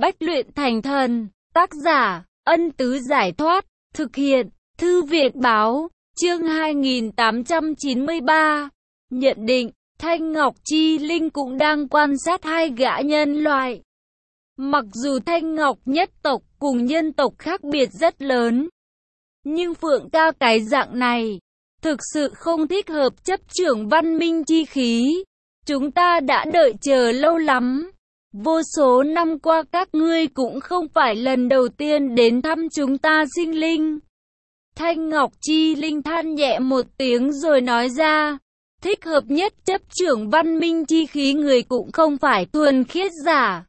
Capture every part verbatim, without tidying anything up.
Bách luyện thành thần. Tác giả, Ân Tứ Giải Thoát. Thực hiện, Thư viện Báo. Chương hai nghìn tám trăm chín mươi ba. Nhận định, Thanh Ngọc Chi Linh cũng đang quan sát hai gã nhân loại. Mặc dù Thanh Ngọc nhất tộc cùng nhân tộc khác biệt rất lớn, nhưng Phượng ca cái dạng này thực sự không thích hợp chấp trưởng văn minh chi khí. Chúng ta đã đợi chờ lâu lắm. Vô số năm qua các ngươi cũng không phải lần đầu tiên đến thăm chúng ta sinh linh. Thanh Ngọc Chi Linh than nhẹ một tiếng rồi nói ra, thích hợp nhất chấp trưởng văn minh chi khí người cũng không phải thuần khiết giả,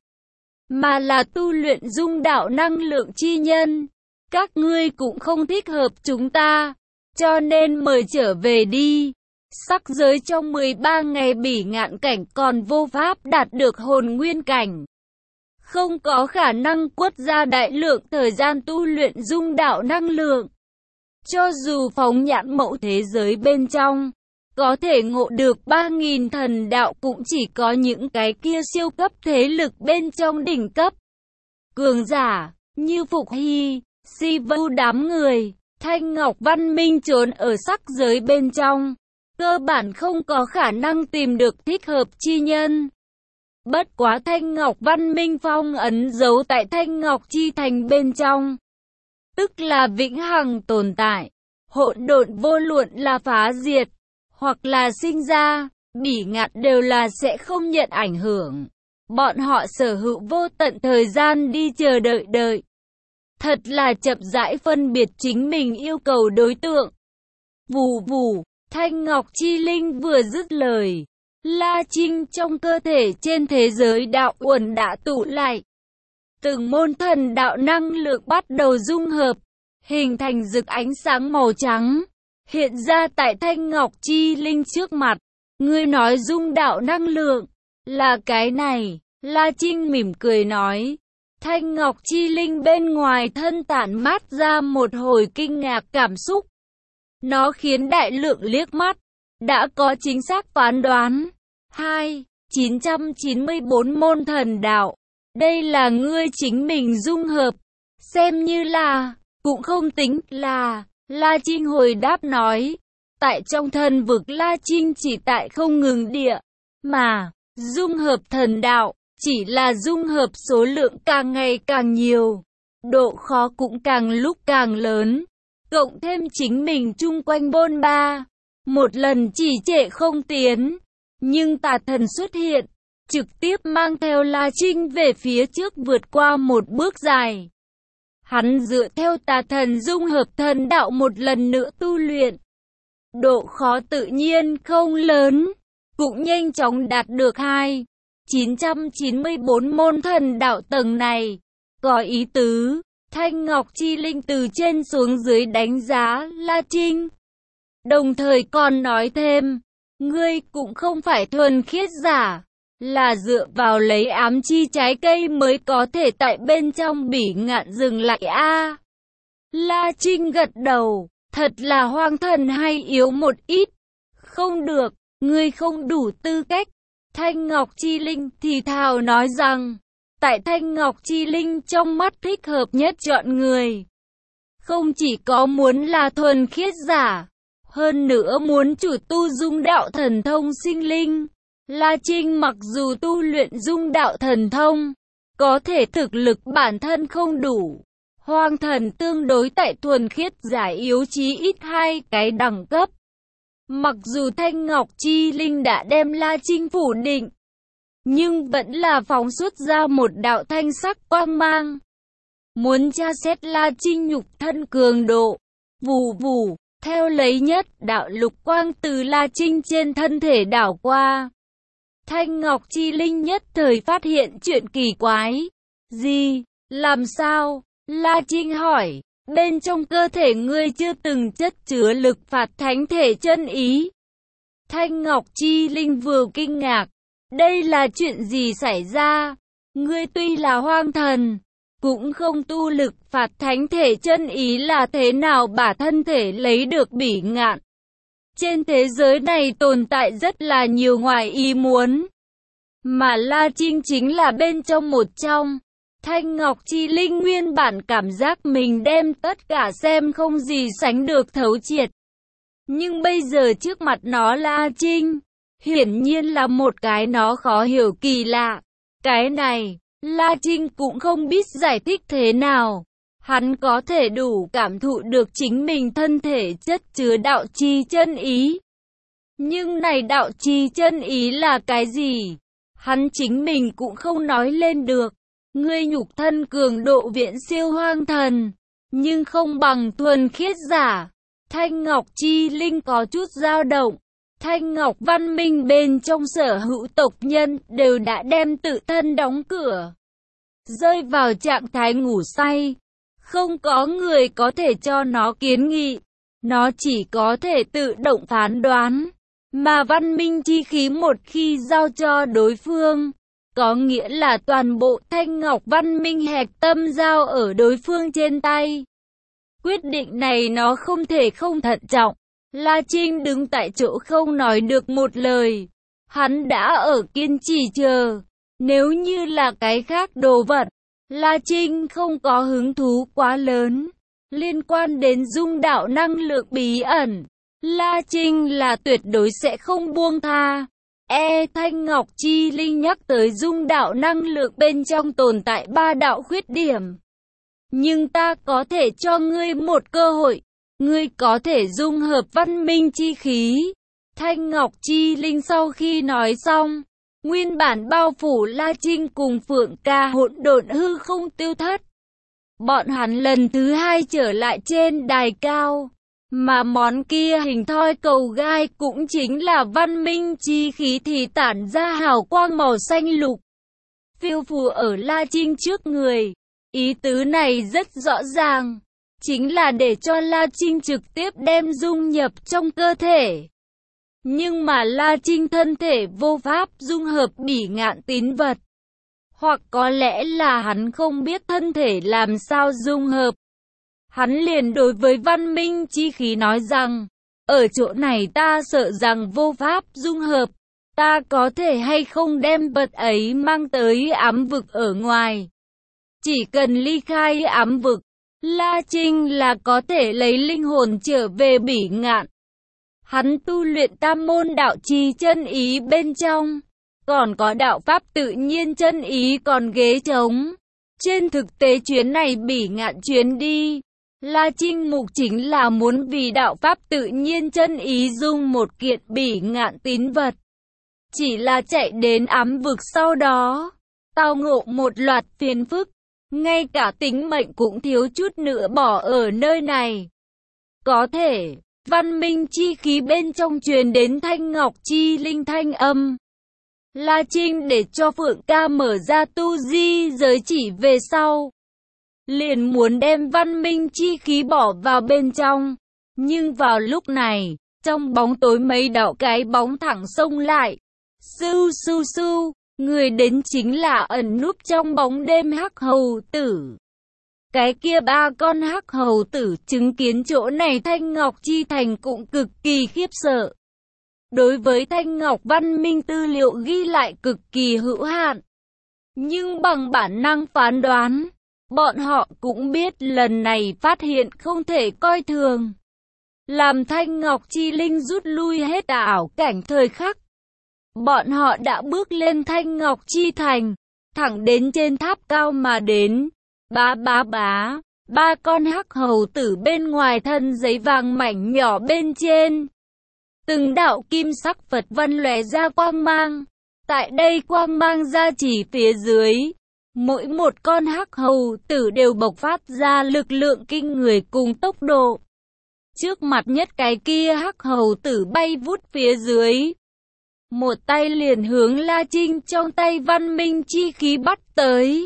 mà là tu luyện dung đạo năng lượng chi nhân. Các ngươi cũng không thích hợp chúng ta, cho nên mời trở về đi. Sắc giới trong mười ba ngày bỉ ngạn cảnh còn vô pháp đạt được hồn nguyên cảnh, không có khả năng quất ra đại lượng thời gian tu luyện dung đạo năng lượng. Cho dù phóng nhãn mẫu thế giới bên trong, có thể ngộ được ba nghìn thần đạo cũng chỉ có những cái kia siêu cấp thế lực bên trong đỉnh cấp. Cường giả, như Phục Hy, Si Vu đám người, Thanh Ngọc văn minh trốn ở sắc giới bên trong, cơ bản không có khả năng tìm được thích hợp chi nhân. Bất quá Thanh Ngọc văn minh phong ấn giấu tại Thanh Ngọc chi thành bên trong, tức là vĩnh hằng tồn tại. Hỗn độn vô luận là phá diệt, hoặc là sinh ra, bỉ ngạn đều là sẽ không nhận ảnh hưởng. Bọn họ sở hữu vô tận thời gian đi chờ đợi đợi. Thật là chậm rãi phân biệt chính mình yêu cầu đối tượng. Vù vù, Thanh Ngọc Chi Linh vừa dứt lời, La Trinh trong cơ thể trên thế giới đạo uẩn đã tụ lại. Từng môn thần đạo năng lượng bắt đầu dung hợp, hình thành rực ánh sáng màu trắng, hiện ra tại Thanh Ngọc Chi Linh trước mặt. Ngươi nói dung đạo năng lượng là cái này? La Trinh mỉm cười nói. Thanh Ngọc Chi Linh bên ngoài thân tản mát ra một hồi kinh ngạc cảm xúc. Nó khiến đại lượng liếc mắt, đã có chính xác phán đoán. Hai, chín trăm chín mươi bốn môn thần đạo. Đây là ngươi chính mình dung hợp. Xem như là, cũng không tính là. La Trinh hồi đáp nói. Tại trong thần vực La Trinh chỉ tại không ngừng địa, mà dung hợp thần đạo chỉ là dung hợp số lượng càng ngày càng nhiều, độ khó cũng càng lúc càng lớn. Cộng thêm chính mình chung quanh bôn ba, một lần chỉ trệ không tiến. Nhưng tà thần xuất hiện, trực tiếp mang theo La Trinh về phía trước vượt qua một bước dài. Hắn dựa theo tà thần dung hợp thần đạo một lần nữa tu luyện. Độ khó tự nhiên không lớn, cũng nhanh chóng đạt được hai, chín trăm chín mươi bốn môn thần đạo tầng này. Có ý tứ, Thanh Ngọc Chi Linh từ trên xuống dưới đánh giá La Trinh. Đồng thời còn nói thêm, ngươi cũng không phải thuần khiết giả, là dựa vào lấy ám chi trái cây mới có thể tại bên trong bỉ ngạn dừng lại a. À, La Trinh gật đầu, thật là hoang thần hay yếu một ít. Không được, ngươi không đủ tư cách. Thanh Ngọc Chi Linh thì thào nói rằng, tại Thanh Ngọc Chi Linh trong mắt thích hợp nhất chọn người, không chỉ có muốn là thuần khiết giả, hơn nữa muốn chủ tu dung đạo thần thông sinh linh. La Trinh mặc dù tu luyện dung đạo thần thông, có thể thực lực bản thân không đủ. Hoang thần tương đối tại thuần khiết giả yếu chí ít hai cái đẳng cấp. Mặc dù Thanh Ngọc Chi Linh đã đem La Trinh phủ định, nhưng vẫn là phóng xuất ra một đạo thanh sắc quang mang. Muốn tra xét La Trinh nhục thân cường độ. Vù vù, theo lấy nhất đạo lục quang từ La Trinh trên thân thể đảo qua. Thanh Ngọc Chi Linh nhất thời phát hiện chuyện kỳ quái. Gì? Làm sao? La Trinh hỏi. Bên trong cơ thể ngươi chưa từng chất chứa lực phạt thánh thể chân ý. Thanh Ngọc Chi Linh vừa kinh ngạc. Đây là chuyện gì xảy ra? Ngươi tuy là hoang thần, cũng không tu lực phạt thánh thể chân ý là thế nào bả thân thể lấy được bỉ ngạn. Trên thế giới này tồn tại rất là nhiều ngoài ý muốn, mà La Trinh chính là bên trong một trong. Thanh Ngọc Chi Linh nguyên bản cảm giác mình đem tất cả xem không gì sánh được thấu triệt. Nhưng bây giờ trước mặt nó La Trinh, hiển nhiên là một cái nó khó hiểu kỳ lạ. Cái này, La Trinh cũng không biết giải thích thế nào. Hắn có thể đủ cảm thụ được chính mình thân thể chất chứa đạo chi chân ý. Nhưng này đạo chi chân ý là cái gì? Hắn chính mình cũng không nói lên được. Ngươi nhục thân cường độ viễn siêu hoang thần, nhưng không bằng thuần khiết giả. Thanh Ngọc Chi Linh có chút dao động. Thanh Ngọc văn minh bên trong sở hữu tộc nhân đều đã đem tự thân đóng cửa, rơi vào trạng thái ngủ say. Không có người có thể cho nó kiến nghị, nó chỉ có thể tự động phán đoán. Mà văn minh chi khí một khi giao cho đối phương, có nghĩa là toàn bộ Thanh Ngọc văn minh hạch tâm giao ở đối phương trên tay. Quyết định này nó không thể không thận trọng. La Trinh đứng tại chỗ không nói được một lời. Hắn đã ở kiên trì chờ. Nếu như là cái khác đồ vật, La Trinh không có hứng thú quá lớn. Liên quan đến dung đạo năng lượng bí ẩn, La Trinh là tuyệt đối sẽ không buông tha. E Thanh Ngọc Chi Linh nhắc tới dung đạo năng lượng bên trong tồn tại ba đạo khuyết điểm. Nhưng ta có thể cho ngươi một cơ hội. Ngươi có thể dung hợp văn minh chi khí. Thanh Ngọc Chi Linh sau khi nói xong, nguyên bản bao phủ La Trinh cùng Phượng Ca hỗn độn hư không tiêu thất. Bọn hắn lần thứ hai trở lại trên đài cao. Mà món kia hình thoi cầu gai cũng chính là văn minh chi khí thì tản ra hào quang màu xanh lục. Phiêu phù ở La Trinh trước người. Ý tứ này rất rõ ràng. Chính là để cho La Trinh trực tiếp đem dung nhập trong cơ thể. Nhưng mà La Trinh thân thể vô pháp dung hợp bỉ ngạn tín vật. Hoặc có lẽ là hắn không biết thân thể làm sao dung hợp. Hắn liền đối với văn minh chi khí nói rằng, ở chỗ này ta sợ rằng vô pháp dung hợp. Ta có thể hay không đem vật ấy mang tới ám vực ở ngoài. Chỉ cần ly khai ám vực, La Trinh là có thể lấy linh hồn trở về bỉ ngạn. Hắn tu luyện tam môn đạo chi chân ý bên trong, còn có đạo pháp tự nhiên chân ý còn ghế trống. Trên thực tế chuyến này bỉ ngạn chuyến đi, La Trinh mục chính là muốn vì đạo pháp tự nhiên chân ý dung một kiện bỉ ngạn tín vật. Chỉ là chạy đến ám vực sau đó, tao ngộ một loạt phiền phức. Ngay cả tính mệnh cũng thiếu chút nữa bỏ ở nơi này. Có thể, văn minh chi khí bên trong truyền đến Thanh Ngọc Chi Linh thanh âm. La Trinh để cho Phượng Ca mở ra tu di giới chỉ về sau. Liền muốn đem văn minh chi khí bỏ vào bên trong. Nhưng vào lúc này, trong bóng tối mấy đạo cái bóng thẳng xông lại. Sưu sưu sưu. Người đến chính là ẩn núp trong bóng đêm hắc hầu tử. Cái kia ba con hắc hầu tử chứng kiến chỗ này Thanh Ngọc Chi Thành cũng cực kỳ khiếp sợ. Đối với Thanh Ngọc văn minh tư liệu ghi lại cực kỳ hữu hạn. Nhưng bằng bản năng phán đoán, bọn họ cũng biết lần này phát hiện không thể coi thường. Làm Thanh Ngọc Chi Linh rút lui hết ảo cảnh thời khắc. Bọn họ đã bước lên Thanh Ngọc Chi Thành, thẳng đến trên tháp cao mà đến. Bá bá bá, ba con hắc hầu tử bên ngoài thân giấy vàng mảnh nhỏ bên trên. Từng đạo kim sắc Phật văn lóe ra quang mang. Tại đây quang mang ra chỉ phía dưới. Mỗi một con hắc hầu tử đều bộc phát ra lực lượng kinh người cùng tốc độ. Trước mặt nhất cái kia hắc hầu tử bay vút phía dưới. Một tay liền hướng La Trinh trong tay văn minh chi khí bắt tới.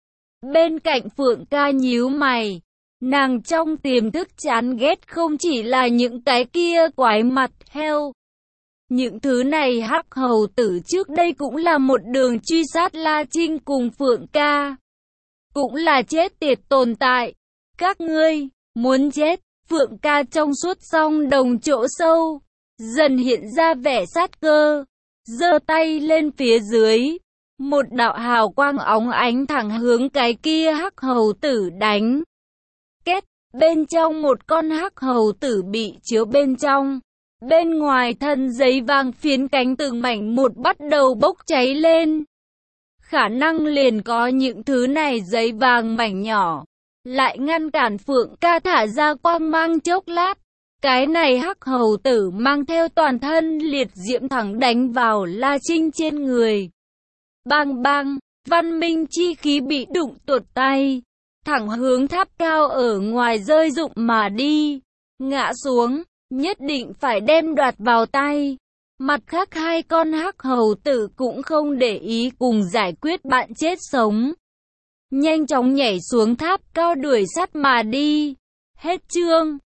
Bên cạnh Phượng Ca nhíu mày. Nàng trong tiềm thức chán ghét không chỉ là những cái kia quái mặt heo. Những thứ này hắc hầu tử trước đây cũng là một đường truy sát La Trinh cùng Phượng Ca. Cũng là chết tiệt tồn tại. Các ngươi, muốn chết, Phượng Ca trong suốt song đồng chỗ sâu. Dần hiện ra vẻ sát cơ. Giơ tay lên phía dưới. Một đạo hào quang óng ánh thẳng hướng cái kia hắc hầu tử đánh. Két, bên trong một con hắc hầu tử bị chiếu bên trong. Bên ngoài thân giấy vàng phiến cánh từng mảnh một bắt đầu bốc cháy lên. Khả năng liền có những thứ này giấy vàng mảnh nhỏ, lại ngăn cản Phượng ca thả ra quang mang chốc lát. Cái này hắc hầu tử mang theo toàn thân liệt diễm thẳng đánh vào La Trinh trên người. Bang bang, văn minh chi khí bị đụng tuột tay, thẳng hướng tháp cao ở ngoài rơi rụng mà đi. Ngã xuống, nhất định phải đem đoạt vào tay. Mặt khác hai con hắc hầu tử cũng không để ý cùng giải quyết bạn chết sống. Nhanh chóng nhảy xuống tháp cao đuổi sát mà đi. Hết chương.